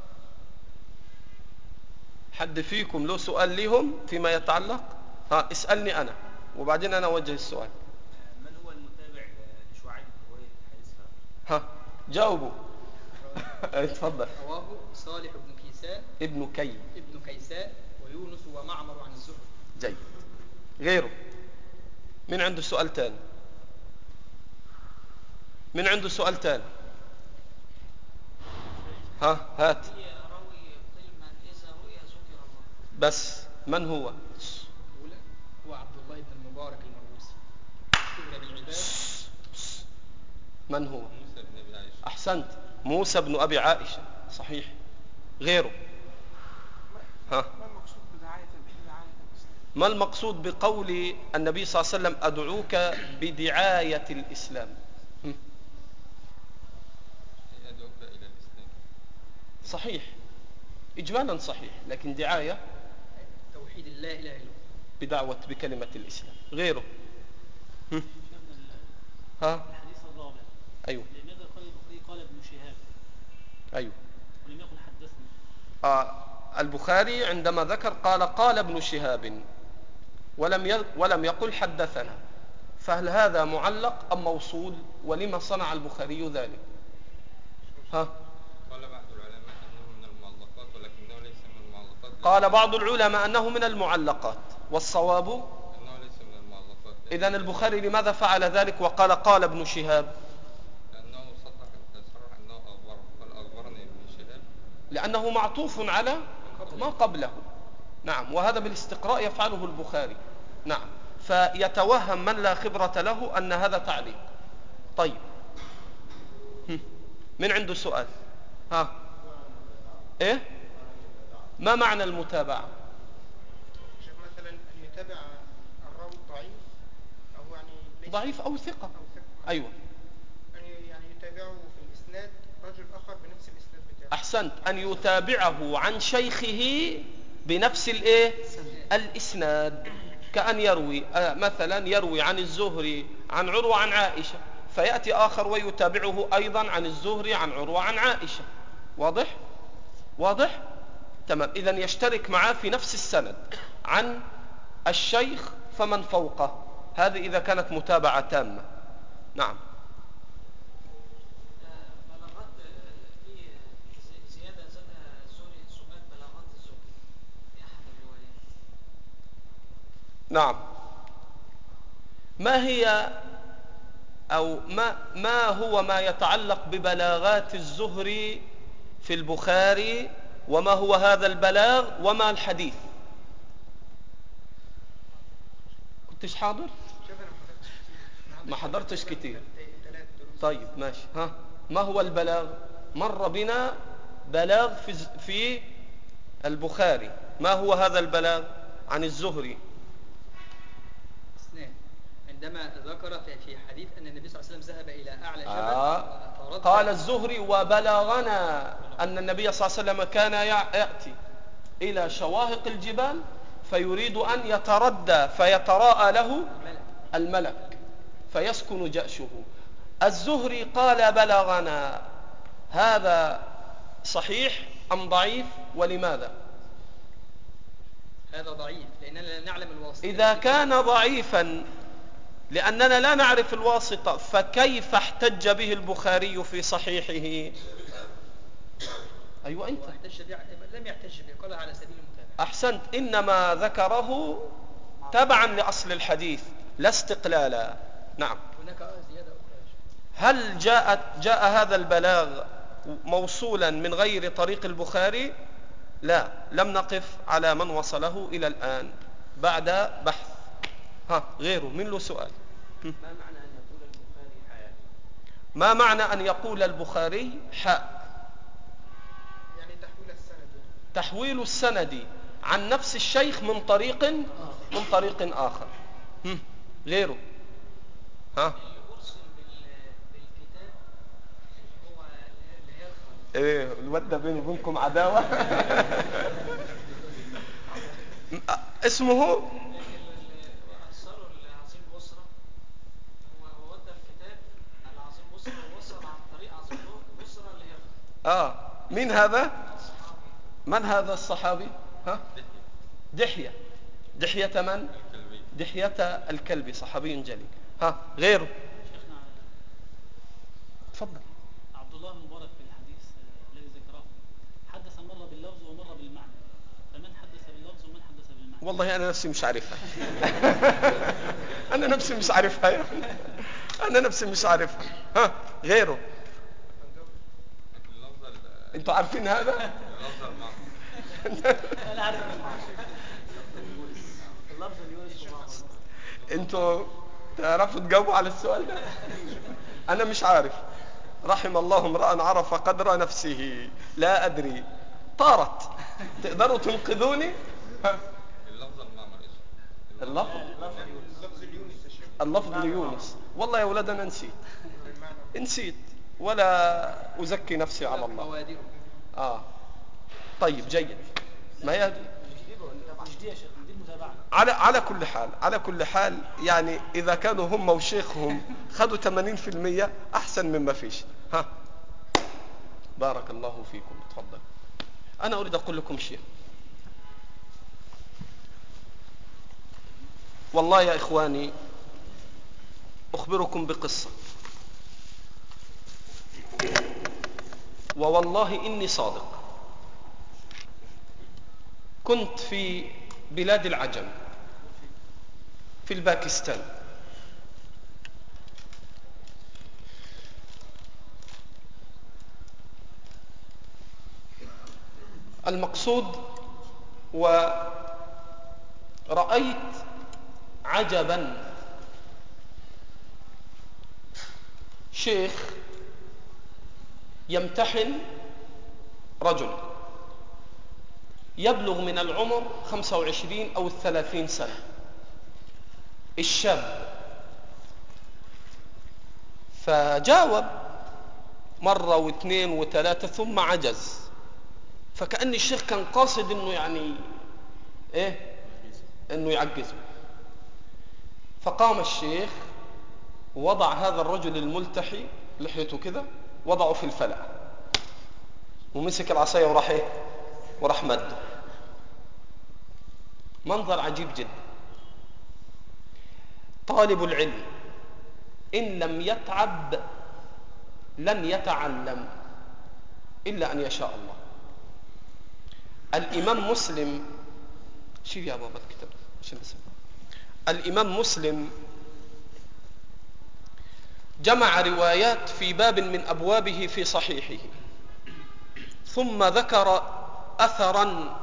حد فيكم له سؤال ليهم فيما يتعلق؟ ها، اسألني أنا وبعدين أنا أوجه السؤال. من هو المتابع لشعيب في رواية حديث فرق؟ ها، جاوبوا. اتفضل. رواه صالح بن كيسان ابن كيسان ويونس ومعمر عن الزهري. جيد. غيره؟ من عنده سؤال تاني؟ من عنده سؤال تاني؟ ها، هات. بس من هو؟ الأولى هو عبد الله بن المبارك المروزي اشتهر بالعباد. من هو؟ موسى بن أبي عائشة. أحسنت، موسى بن أبي عائشة، صحيح. غيره؟ ها؟ ما المقصود بدعاية الإسلام؟ ما المقصود بقول النبي صلى الله عليه وسلم أدعوك بدعاية الإسلام؟ أدعوك إلى الإسلام. صحيح، إجمالا صحيح، لكن دعاية توحيد الله إله إلا الله بدعوة بكلمة الإسلام. غيره؟ ها؟ الحديث الرابع. أيوه. لماذا قال البخاري قال ابن شهاب؟ أيوه. ولم يقل حدثني. البخاري عندما ذكر قال ابن شهاب ولم يقل حدثنا، فهل هذا معلق أم موصول؟ ولما صنع البخاري ذلك؟ ها؟ قال بعض العلماء أنه من المعلقات ولكنه ليس من المعلقات. قال بعض العلماء أنه من المعلقات والصواب أنه ليس من المعلقات. إذن البخاري لماذا فعل ذلك وقال ابن شهاب؟ لأنه صرح أنه أخبره، قال أخبرني ابن شهاب، لأنه معطوف على ما قبله. نعم، وهذا بالاستقراء يفعله البخاري. نعم، فيتوهم من لا خبرة له أن هذا تعليق. طيب، من عنده سؤال؟ ها؟ إيه؟ ما معنى المتابعة؟ شيخ مثلا أن يتابع الراوي الضعيف أو يعني ليس ضعيف أو ثقة. أيوة. أن يعني يتابعه في الإسناد رجل آخر بنفس الإسناد بتاعه. أحسنت، أن يتابعه عن شيخه بنفس الإسناد، كأن يروي مثلا يروي عن الزهري عن عروة عن عائشة، فيأتي آخر ويتابعه أيضا عن الزهري عن عروة عن عائشة. واضح؟ واضح؟ تمام. إذن يشترك معاه في نفس السند عن الشيخ فمن فوقه. هذه إذا كانت متابعة تامة. نعم. بلاغات في زيادة زادها الزهري سمات بلاغات الزهري في أحد الروايات. نعم. ما هي أو ما هو ما يتعلق ببلاغات الزهري في البخاري، وما هو هذا البلاغ وما الحديث؟ كنتش حاضر؟ ما حضرتش كتير. طيب ماشي. ها، ما هو البلاغ؟ مر بنا بلاغ في البخاري، ما هو هذا البلاغ عن الزهري؟ اثنان، عندما ذكر في حديث أن النبي صلى الله عليه وسلم ذهب إلى أعلى جبل قال الزهري وبلغنا أن النبي صلى الله عليه وسلم كان يأتي إلى شواهق الجبال فيريد أن يتردى فيتراءى له الملك فيسكن جأشه. الزهري قال بلغنا، هذا صحيح أم ضعيف ولماذا؟ هذا ضعيف لأننا لا نعلم الواسطة. إذا كان ضعيفا لأننا لا نعرف الواسطة، فكيف احتج به البخاري في صحيحه؟ أيوة أنت لم يحتج به، قال على سبيل المتابعة. أحسنت، إنما ذكره تبعا لأصل الحديث لا استقلالا. نعم. هناك زيادة أخرى. هل جاء هذا البلاغ موصولا من غير طريق البخاري؟ لا، لم نقف على من وصله إلى الآن بعد بحث. ها، غيره من له سؤال؟ ما معنى أن يقول البخاري حاء؟ ما معنى أن يقول البخاري حاء؟ يعني تحويل السند عن نفس الشيخ من طريق آخر. غيره؟ ها؟ اللي أرسل ايه الواد ده بيني وبينكم عداوة. اسمه أرسلوا لعظيم بصرة، وودى الكتاب العظيم بصرة ووصل عن طريق عظيم بصرة لهرقل. مين هذا؟ الصحابي. من هذا الصحابي؟ ها؟ دحية من؟ الكلبي. دحية الكلبي، صحابي جليل. ها غيره؟ شيخنا تفضل. عبد الله المبارك في الحديث الذي ذكره حدث مرة باللفظ ومرة بالمعنى، فمن حدث باللفظ ومن حدث بالمعنى؟ والله أنا نفسي مش عارفها. أنا نفسي مش عارفها يا أخي. أنا نفسي مش عارفها. ها غيره؟ أنتوا عارفين هذا؟ اللفظ المعنى. أنا عارف اللفظ اليونس ومعه. أنتوا تعرفوا تجاوبوا على السؤال ده؟ أنا مش عارف. رحم الله امرأ عرف قدر نفسه. لا أدري، طارت. تقدروا تنقذوني؟ ها؟ اللفظ المعمر اسمه لفظ اليونس يا شيخ. اللفظ ليونس. والله يا ولد أنا نسيت ولا أزكي نفسي على الله. بوادره. طيب جيد. ما هي مش دي يا شيخ، دي المتابعة. على كل حال يعني إذا كانوا هم وشيخهم خدوا 80% أحسن مما فيش. ها بارك الله فيكم. تفضل. أنا أريد أقول لكم شيء. والله يا إخواني أخبركم بقصة، ووالله إني صادق. كنت في بلاد العجم في الباكستان. المقصود ورأيت عجبا. شيخ يمتحن رجل يبلغ من العمر 25 أو 30 سنة. الشاب فجاوب مرة واثنين وثلاثة ثم عجز، فكأن الشيخ كان قاصد انه يعني انه يعجزه. فقام الشيخ ووضع هذا الرجل الملتحي لحيته كده، وضعه في الفلأ ومسك العصاية وراح مده. منظر عجيب جدا. طالب العلم إن لم يتعب لن يتعلم إلا أن يشاء الله. الإمام مسلم، شيل يا بابا الكتاب عشان بس. الإمام مسلم جمع روايات في باب من أبوابه في صحيحه، ثم ذكر أثرا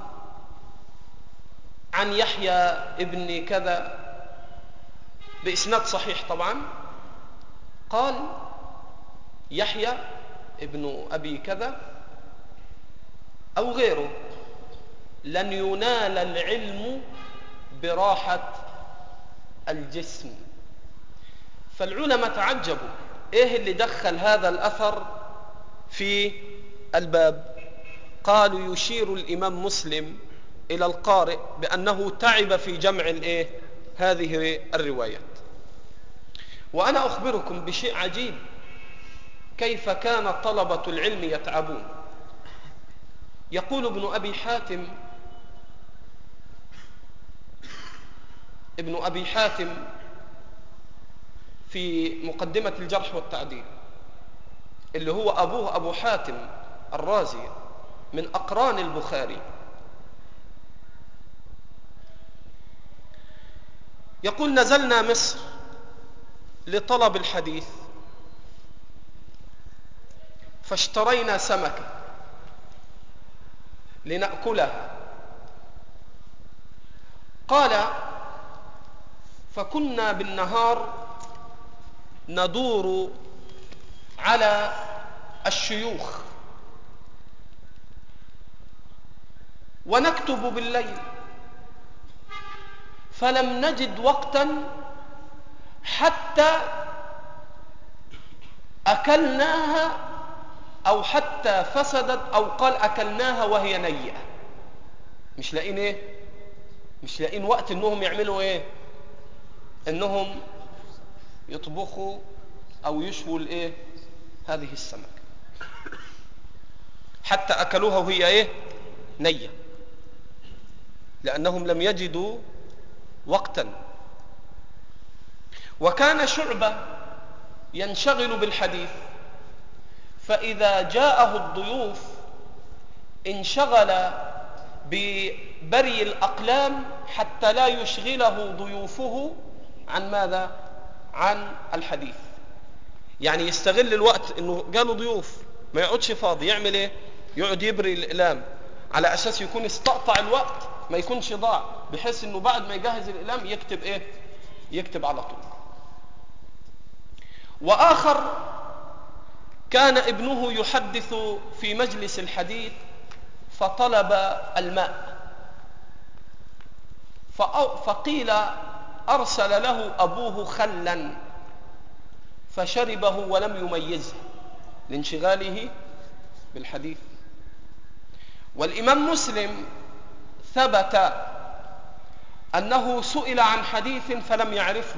عن يحيى ابن كذا بإسناد صحيح طبعا. قال يحيى ابن أبي كذا أو غيره لن ينال العلم براحة الجسم. فالعلماء تعجبوا ايه اللي دخل هذا الأثر في الباب. قالوا يشير الإمام مسلم إلى القارئ بأنه تعب في جمع هذه الروايات. وأنا أخبركم بشيء عجيب، كيف كان طلبة العلم يتعبون. يقول ابن أبي حاتم في مقدمة الجرح والتعديل، اللي هو أبوه أبو حاتم الرازي من أقران البخاري، يقول نزلنا مصر لطلب الحديث فاشترينا سمكة لنأكلها. قال فكنا بالنهار ندور على الشيوخ ونكتب بالليل، فلم نجد وقتا حتى أكلناها أو حتى فسدت، أو قال أكلناها وهي نيئة. مش لاقين إيه؟ مش لاقين وقت إنهم يعملوا إيه؟ إنهم يطبخوا أو يشووا الإيه؟ هذه السمك، حتى أكلوها وهي إيه؟ نية، لأنهم لم يجدوا وقتا. وكان شعبة ينشغل بالحديث، فإذا جاءه الضيوف انشغل ببري الأقلام حتى لا يشغله ضيوفه عن ماذا؟ عن الحديث. يعني يستغل الوقت إنه جاله ضيوف، ما يقعدش فاضي، يعمل إيه؟ يقعد يبري الإقلام على أساس يكون استقطع الوقت، ما يكونش ضاع، بحيث إنه بعد ما يجهز الإقلام يكتب إيه؟ يكتب على طول. وآخر كان ابنه يحدث في مجلس الحديث فطلب الماء، فقيل أرسل له أبوه خلا فشربه ولم يميزه لانشغاله بالحديث. والإمام مسلم ثبت أنه سئل عن حديث فلم يعرفه،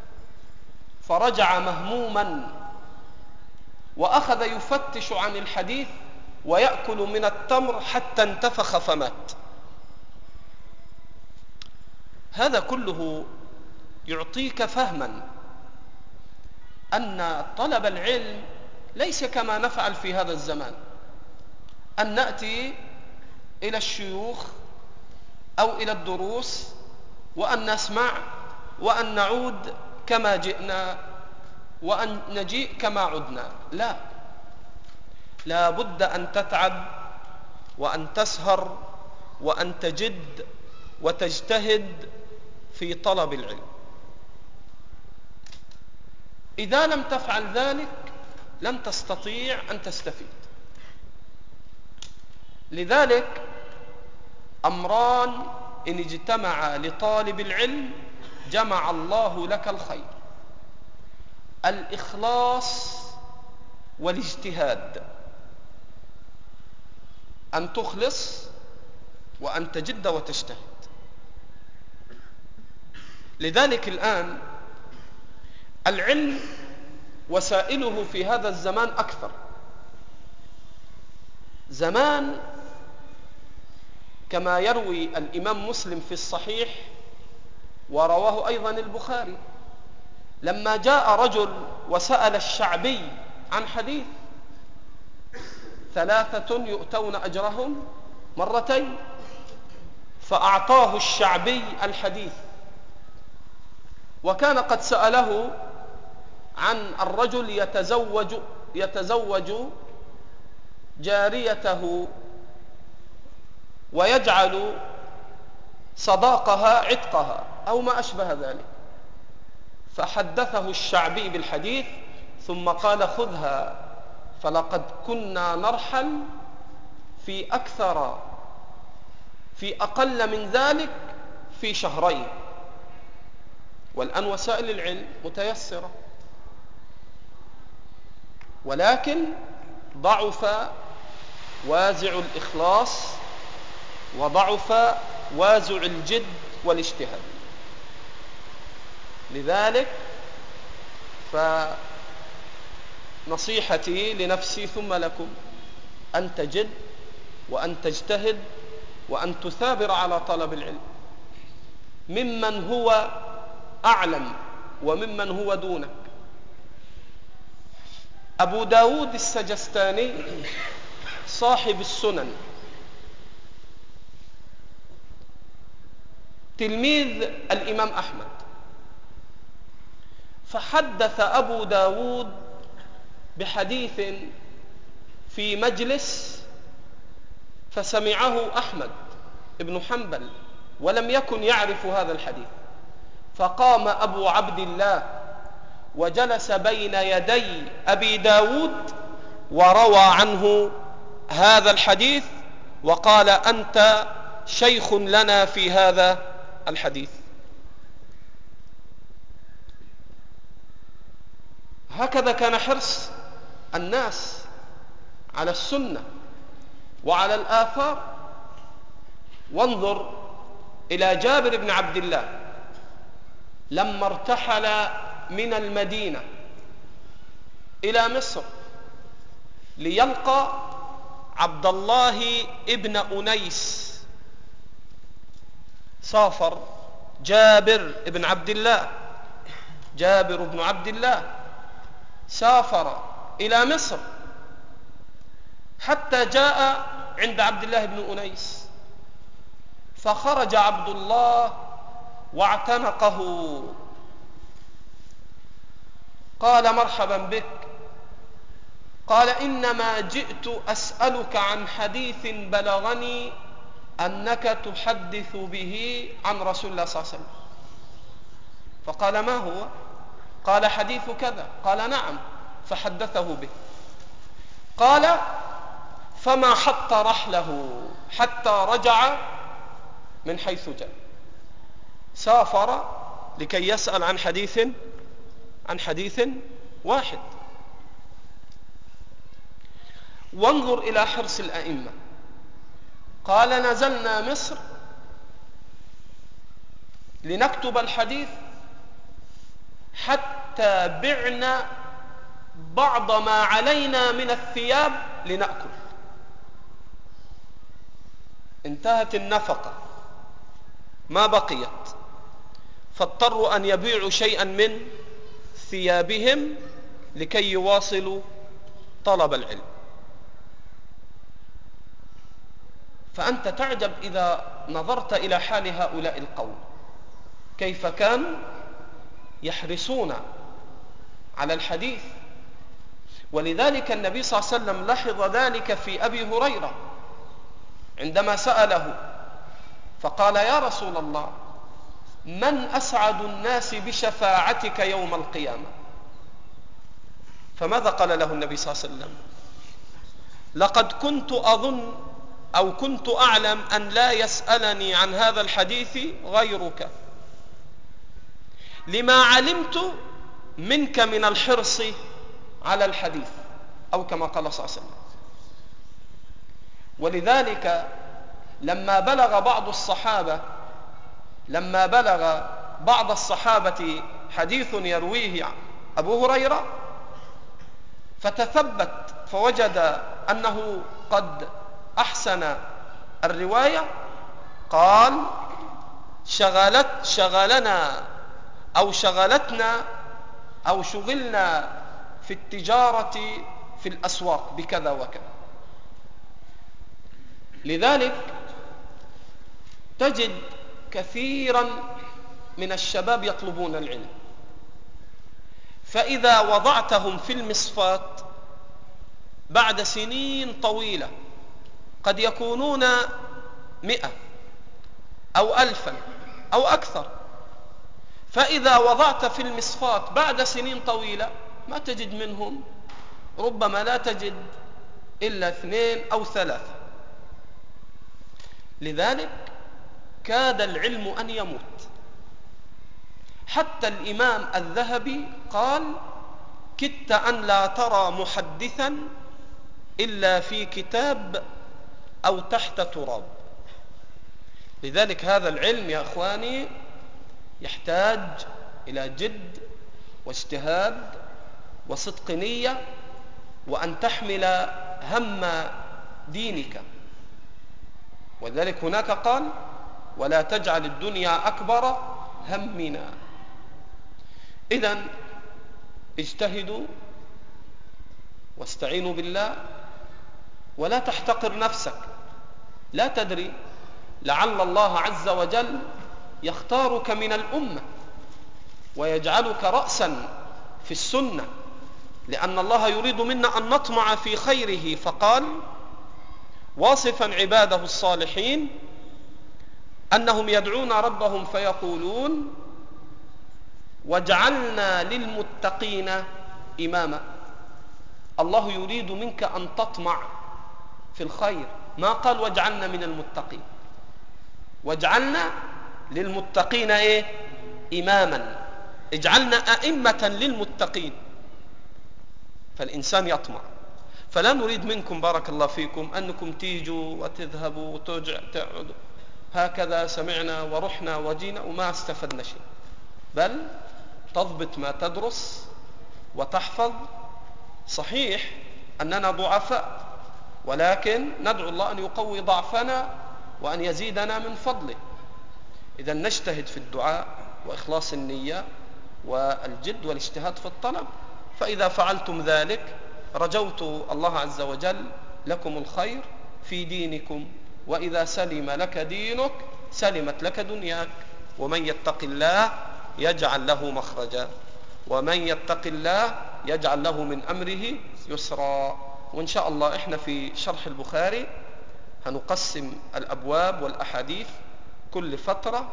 فرجع مهموما وأخذ يفتش عن الحديث ويأكل من التمر حتى انتفخ فمات. هذا كله يعطيك فهما أن طلب العلم ليس كما نفعل في هذا الزمان، أن نأتي إلى الشيوخ أو إلى الدروس وأن نسمع وأن نعود كما جئنا وأن نجيء كما عدنا. لا بد أن تتعب وأن تسهر وأن تجد وتجتهد في طلب العلم. إذا لم تفعل ذلك لن تستطيع أن تستفيد. لذلك أمران إن اجتمعا لطالب العلم جمع الله لك الخير: الإخلاص والاجتهاد، أن تخلص وأن تجد وتجتهد. لذلك الآن العلم وسائله في هذا الزمان أكثر. زمان كما يروي الإمام مسلم في الصحيح ورواه أيضا البخاري، لما جاء رجل وسأل الشعبي عن حديث، 3 يؤتون أجرهم مرتين، فأعطاه الشعبي الحديث. وكان قد سأله عن الرجل يتزوج جاريته ويجعل صداقها عتقها أو ما أشبه ذلك، فحدثه الشعبي بالحديث ثم قال: خذها، فلقد كنا نرحل في أقل من ذلك في 2 شهر. والآن وسائل العلم متيسرة، ولكن ضعف وازع الإخلاص وضعف وازع الجد والاجتهاد. لذلك فنصيحتي لنفسي ثم لكم أن تجد وأن تجتهد وأن تثابر على طلب العلم ممن هو أعلم وممن هو دونك. أبو داود السجستاني صاحب السنن تلميذ الإمام أحمد، فحدث أبو داود بحديث في مجلس فسمعه أحمد بن حنبل ولم يكن يعرف هذا الحديث، فقام أبو عبد الله وجلس بين يدي أبي داود وروى عنه هذا الحديث وقال: أنت شيخ لنا في هذا الحديث. هكذا كان حرص الناس على السنة وعلى الآثار. وانظر إلى جابر بن عبد الله لما ارتحل من المدينة إلى مصر ليلقى عبد الله ابن أنيس. سافر جابر بن عبد الله سافر إلى مصر حتى جاء عند عبد الله بن أنيس، فخرج عبد الله واعتنقه، قال مرحبا بك. قال إنما جئت أسألك عن حديث بلغني أنك تحدث به عن رسول الله صلى الله عليه وسلم. فقال ما هو؟ قال حديث كذا. قال نعم. فحدثه به. قال فما حط رحله حتى رجع من حيث جاء. سافر لكي يسأل عن حديث واحد. وانظر إلى حرص الأئمة. قال نزلنا مصر لنكتب الحديث حتى بعنا بعض ما علينا من الثياب لنأكل. انتهت النفقة ما بقيت، فاضطروا أن يبيعوا شيئا من ثيابهم لكي يواصلوا طلب العلم. فأنت تعجب إذا نظرت إلى حال هؤلاء القوم كيف كانوا يحرصون على الحديث. ولذلك النبي صلى الله عليه وسلم لاحظ ذلك في أبي هريرة عندما سأله فقال يا رسول الله من أسعد الناس بشفاعتك يوم القيامة؟ فماذا قال له النبي صلى الله عليه وسلم؟ لقد كنت أظن أو كنت أعلم أن لا يسألني عن هذا الحديث غيرك، لما علمت منك من الحرص على الحديث، أو كما قال صلى الله عليه وسلم. ولذلك لما بلغ بعض الصحابة حديث يرويه أبو هريرة فتثبت فوجد أنه قد أحسن الرواية، قال شغلنا أو شغلنا في التجارة في الأسواق بكذا وكذا. لذلك تجد كثيرا من الشباب يطلبون العلم، فإذا وضعتهم في المصفات بعد سنين طويلة قد يكونون 100 أو 1000 أو أكثر، فإذا وضعت في المصفات بعد سنين طويلة ما تجد منهم، ربما لا تجد إلا 2 أو 3. لذلك كاد العلم أن يموت. حتى الإمام الذهبي قال كدت أن لا ترى محدثا إلا في كتاب أو تحت تراب. لذلك هذا العلم يا أخواني يحتاج إلى جد واجتهاد وصدق نية، وأن تحمل هم دينك. ولذلك هناك قال ولا تجعل الدنيا أكبر همنا. إذن اجتهدوا واستعينوا بالله ولا تحتقر نفسك. لا تدري، لعل الله عز وجل يختارك من الأمة ويجعلك رأسا في السنة، لأن الله يريد منا أن نطمع في خيره. فقال واصفا عباده الصالحين أنهم يدعون ربهم فيقولون واجعلنا للمتقين إماما. الله يريد منك أن تطمع في الخير، ما قال واجعلنا من المتقين، واجعلنا للمتقين إماما، اجعلنا أئمة للمتقين. فالإنسان يطمع. فلا نريد منكم بارك الله فيكم أنكم تيجوا وتذهبوا وتقعدوا هكذا سمعنا ورحنا وجينا وما استفدنا شيء، بل تضبط ما تدرس وتحفظ. صحيح أننا ضعفاء، ولكن ندعو الله أن يقوي ضعفنا وأن يزيدنا من فضله. إذا نجتهد في الدعاء وإخلاص النية والجد والاجتهاد في الطلب، فإذا فعلتم ذلك رجوت الله عز وجل لكم الخير في دينكم، وإذا سلم لك دينك سلمت لك دنياك. ومن يتق الله يجعل له مخرجا، ومن يتق الله يجعل له من أمره يسرا. وإن شاء الله إحنا في شرح البخاري هنقسم الأبواب والأحاديث كل فترة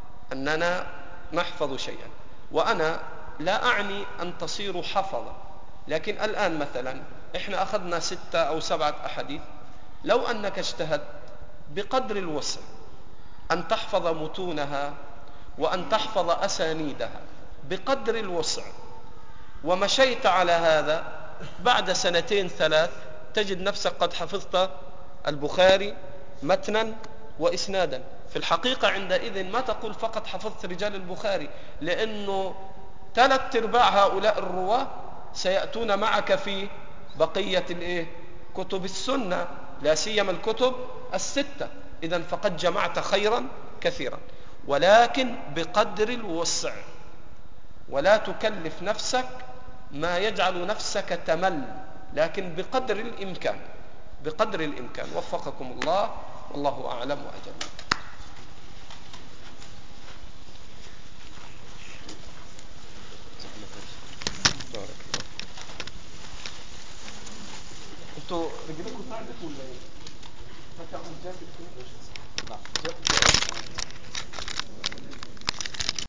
أننا نحفظ شيئا. وأنا لا أعني أن تصيروا حفظة، لكن الآن مثلا إحنا أخذنا 6 أو 7 أحاديث، لو أنك اجتهدت بقدر الوسع أن تحفظ متونها وأن تحفظ أسانيدها بقدر الوسع، ومشيت على هذا، بعد 2 3 تجد نفسك قد حفظت البخاري متنا وإسنادا. في الحقيقة عندئذ ما تقول فقط حفظت رجال البخاري، لأنه 3/4 هؤلاء الرواة سيأتون معك في بقية كتب السنة، لا سيما الكتب ال6. إذن فقد جمعت خيرا كثيرا، ولكن بقدر الوسع، ولا تكلف نفسك ما يجعل نفسك تمل، لكن بقدر الإمكان، بقدر الإمكان. وفقكم الله، والله أعلم وأجل. انتوا رجلكم تعبت ولا ايه؟